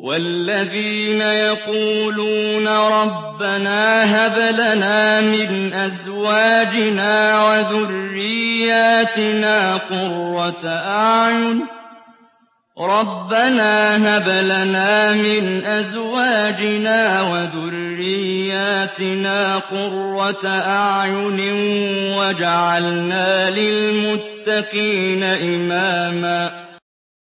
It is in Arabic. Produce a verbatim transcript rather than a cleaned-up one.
وَالَّذِينَ يَقُولُونَ رَبَّنَا هَبْ لَنَا مِنْ أَزْوَاجِنَا وَذُرِّيَّاتِنَا قُرَّةَ أَعْيُنٍ رَبَّنَا هَبْ لَنَا مِنْ أَزْوَاجِنَا وَذُرِّيَّاتِنَا قُرَّةَ أَعْيُنٍ وَاجْعَلْنَا لِلْمُتَّقِينَ إِمَامًا